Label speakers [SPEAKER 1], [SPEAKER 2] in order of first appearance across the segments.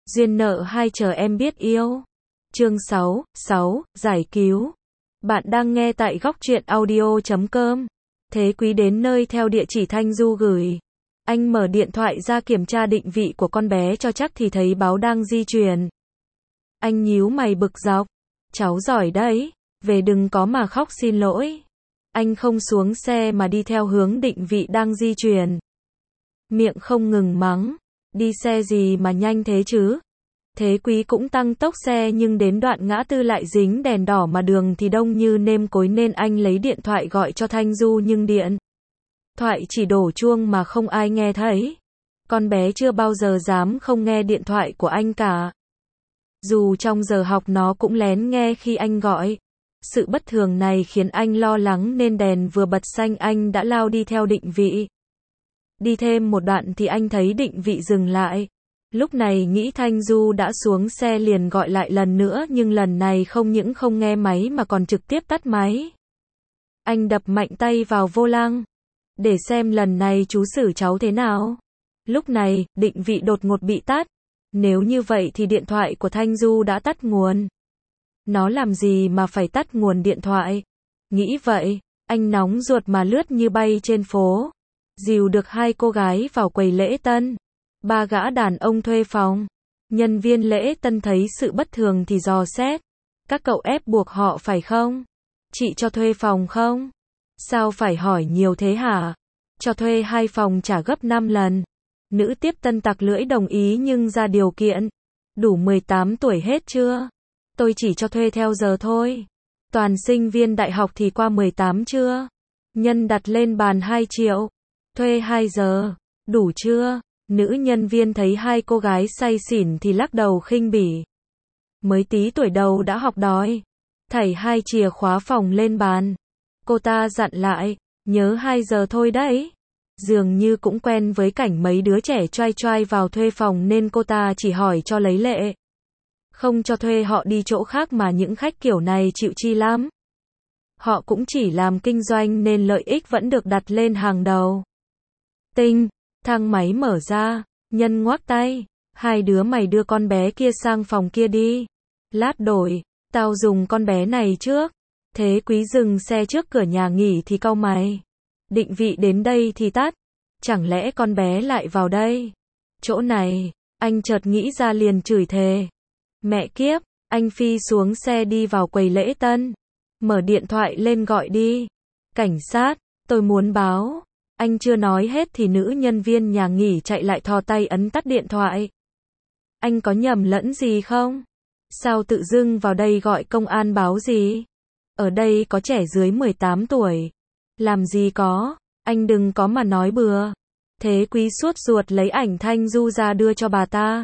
[SPEAKER 1] Duyên nợ hai chờ em biết yêu. Chương 6, giải cứu. Bạn đang nghe tại góc truyện audio.com. Thế Quý đến nơi theo địa chỉ Thanh Du gửi. Anh mở điện thoại ra kiểm tra định vị của con bé cho chắc thì thấy báo đang di chuyển. Anh nhíu mày bực dọc. Cháu giỏi đấy, về đừng có mà khóc xin lỗi. Anh không xuống xe mà đi theo hướng định vị đang di chuyển. Miệng không ngừng mắng. Đi xe gì mà nhanh thế chứ? Thế Quý cũng tăng tốc xe nhưng đến đoạn ngã tư lại dính đèn đỏ mà đường thì đông như nêm cối nên anh lấy điện thoại gọi cho Thanh Du nhưng điện thoại chỉ đổ chuông mà không ai nghe thấy. Con bé chưa bao giờ dám không nghe điện thoại của anh cả. Dù trong giờ học nó cũng lén nghe khi anh gọi. Sự bất thường này khiến anh lo lắng nên đèn vừa bật xanh anh đã lao đi theo định vị. Đi thêm một đoạn thì anh thấy định vị dừng lại. Lúc này nghĩ Thanh Du đã xuống xe liền gọi lại lần nữa nhưng lần này không những không nghe máy mà còn trực tiếp tắt máy. Anh đập mạnh tay vào vô lăng. Để xem lần này chú xử cháu thế nào. Lúc này, định vị đột ngột bị tắt. Nếu như vậy thì điện thoại của Thanh Du đã tắt nguồn. Nó làm gì mà phải tắt nguồn điện thoại? Nghĩ vậy, anh nóng ruột mà lướt như bay trên phố. Dìu được hai cô gái vào quầy lễ tân. Ba gã đàn ông thuê phòng. Nhân viên lễ tân thấy sự bất thường thì dò xét. Các cậu ép buộc họ phải không? Chị cho thuê phòng không? Sao phải hỏi nhiều thế hả? Cho thuê 2 phòng trả gấp 5 lần. Nữ tiếp tân tặc lưỡi đồng ý nhưng ra điều kiện. Đủ 18 tuổi hết chưa? Tôi chỉ cho thuê theo giờ thôi. Toàn sinh viên đại học thì qua 18 chưa? Nhân đặt lên bàn 2 triệu. Thuê 2 giờ. Đủ chưa? Nữ nhân viên thấy hai cô gái say xỉn thì lắc đầu khinh bỉ. Mới tí tuổi đầu đã học đòi. Thảy 2 chìa khóa phòng lên bàn. Cô ta dặn lại, nhớ 2 giờ thôi đấy. Dường như cũng quen với cảnh mấy đứa trẻ choai choai vào thuê phòng nên cô ta chỉ hỏi cho lấy lệ. Không cho thuê họ đi chỗ khác mà những khách kiểu này chịu chi lắm. Họ cũng chỉ làm kinh doanh nên lợi ích vẫn được đặt lên hàng đầu. Tinh, thang máy mở ra, Nhân ngoác tay. Hai đứa mày đưa con bé kia sang phòng kia đi. Lát đổi, tao dùng con bé này trước. Thế Quý dừng xe trước cửa nhà nghỉ thì cau mày. Định vị đến đây thì tắt. Chẳng lẽ con bé lại vào đây? Chỗ này, anh chợt nghĩ ra liền chửi thề. Mẹ kiếp, anh phi xuống xe đi vào quầy lễ tân. Mở điện thoại lên gọi đi. Cảnh sát, tôi muốn báo. Anh chưa nói hết thì nữ nhân viên nhà nghỉ chạy lại thò tay ấn tắt điện thoại. Anh có nhầm lẫn gì không? Sao tự dưng vào đây gọi công an báo gì? Ở đây có trẻ dưới 18 tuổi. Làm gì có, anh đừng có mà nói bừa. Thế Quý suốt ruột lấy ảnh Thanh Du ra đưa cho bà ta.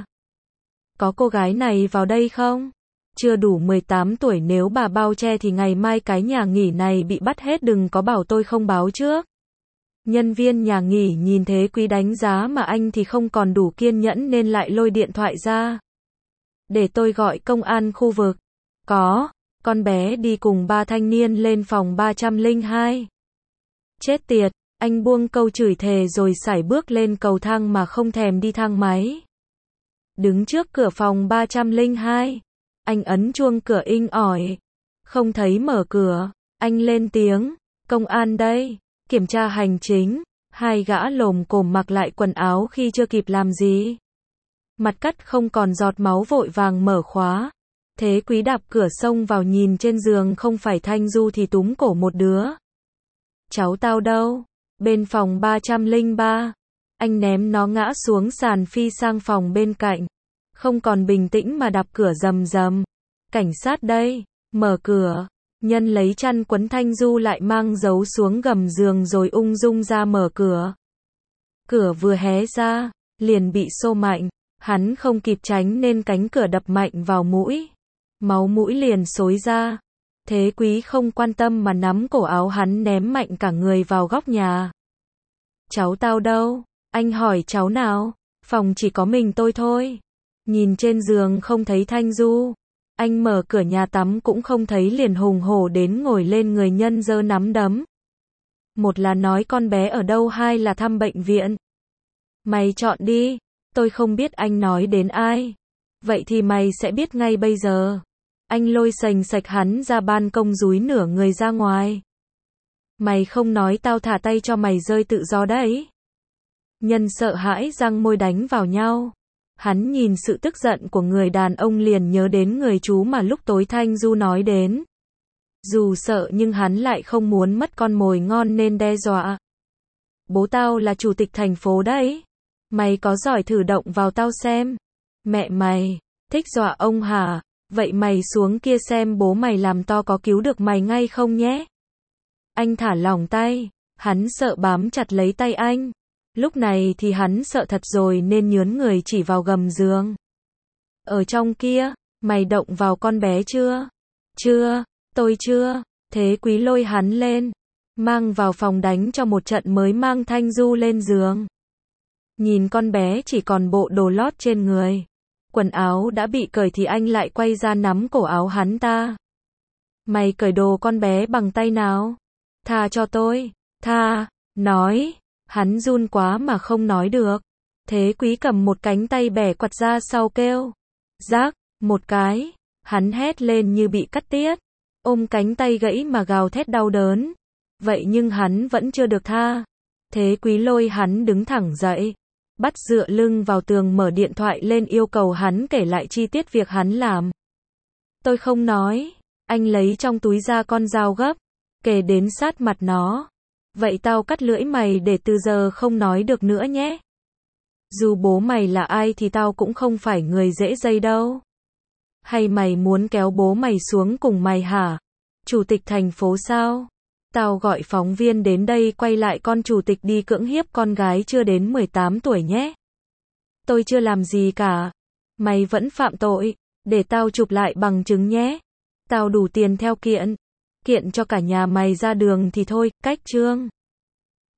[SPEAKER 1] Có cô gái này vào đây không? Chưa đủ 18 tuổi nếu bà bao che thì ngày mai cái nhà nghỉ này bị bắt hết đừng có bảo tôi không báo trước. Nhân viên nhà nghỉ nhìn Thế Quý đánh giá mà anh thì không còn đủ kiên nhẫn nên lại lôi điện thoại ra. Để tôi gọi công an khu vực. Có, con bé đi cùng 3 thanh niên lên phòng 302. Chết tiệt, anh buông câu chửi thề rồi sải bước lên cầu thang mà không thèm đi thang máy. Đứng trước cửa phòng 302. Anh ấn chuông cửa inh ỏi. Không thấy mở cửa. Anh lên tiếng. Công an đây. Kiểm tra hành chính. Hai gã lồm cồm mặc lại quần áo khi chưa kịp làm gì. Mặt cắt không còn giọt máu vội vàng mở khóa. Thế Quý đạp cửa xông vào nhìn trên giường không phải Thanh Du thì túm cổ một đứa. Cháu tao đâu? Bên phòng 303. Anh ném nó ngã xuống sàn phi sang phòng bên cạnh. Không còn bình tĩnh mà đạp cửa rầm rầm. Cảnh sát đây, mở cửa. Nhân lấy chăn quấn Thanh Du lại mang giấu xuống gầm giường rồi ung dung ra mở cửa. Cửa vừa hé ra, liền bị xô mạnh. Hắn không kịp tránh nên cánh cửa đập mạnh vào mũi. Máu mũi liền xối ra. Thế Quý không quan tâm mà nắm cổ áo hắn ném mạnh cả người vào góc nhà. Cháu tao đâu? Anh hỏi cháu nào? Phòng chỉ có mình tôi thôi. Nhìn trên giường không thấy Thanh Du. Anh mở cửa nhà tắm cũng không thấy liền hùng hổ đến ngồi lên người Nhân giơ nắm đấm. Một là nói con bé ở đâu, hai là thăm bệnh viện. Mày chọn đi, tôi không biết anh nói đến ai. Vậy thì mày sẽ biết ngay bây giờ. Anh lôi sành sạch hắn ra ban công dúi nửa người ra ngoài. Mày không nói tao thả tay cho mày rơi tự do đấy. Nhân sợ hãi răng môi đánh vào nhau. Hắn nhìn sự tức giận của người đàn ông liền nhớ đến người chú mà lúc tối Thanh Du nói đến. Dù sợ nhưng hắn lại không muốn mất con mồi ngon nên đe dọa. Bố tao là chủ tịch thành phố đấy. Mày có giỏi thử động vào tao xem. Mẹ mày, thích dọa ông hả? Vậy mày xuống kia xem bố mày làm to có cứu được mày ngay không nhé. Anh thả lỏng tay, hắn sợ bám chặt lấy tay anh. Lúc này thì hắn sợ thật rồi nên nhớn người chỉ vào gầm giường. Ở trong kia, mày động vào con bé chưa? Chưa, tôi chưa. Thế Quý lôi hắn lên, mang vào phòng đánh cho một trận mới mang Thanh Du lên giường. Nhìn con bé chỉ còn bộ đồ lót trên người. Quần áo đã bị cởi thì anh lại quay ra nắm cổ áo hắn ta. Mày cởi đồ con bé bằng tay nào? Tha cho tôi. Tha, nói. Hắn run quá mà không nói được. Thế Quý cầm một cánh tay bẻ quặt ra sau kêu. Rác, một cái. Hắn hét lên như bị cắt tiết. Ôm cánh tay gãy mà gào thét đau đớn. Vậy nhưng hắn vẫn chưa được tha. Thế Quý lôi hắn đứng thẳng dậy. Bắt dựa lưng vào tường mở điện thoại lên yêu cầu hắn kể lại chi tiết việc hắn làm. Tôi không nói. Anh lấy trong túi ra con dao gấp. Kề đến sát mặt nó. Vậy tao cắt lưỡi mày để từ giờ không nói được nữa nhé. Dù bố mày là ai thì tao cũng không phải người dễ dây đâu. Hay mày muốn kéo bố mày xuống cùng mày hả? Chủ tịch thành phố sao? Tao gọi phóng viên đến đây quay lại con chủ tịch đi cưỡng hiếp con gái chưa đến 18 tuổi nhé. Tôi chưa làm gì cả. Mày vẫn phạm tội. Để tao chụp lại bằng chứng nhé. Tao đủ tiền theo kiện. Kiện cho cả nhà mày ra đường thì thôi, cách chương.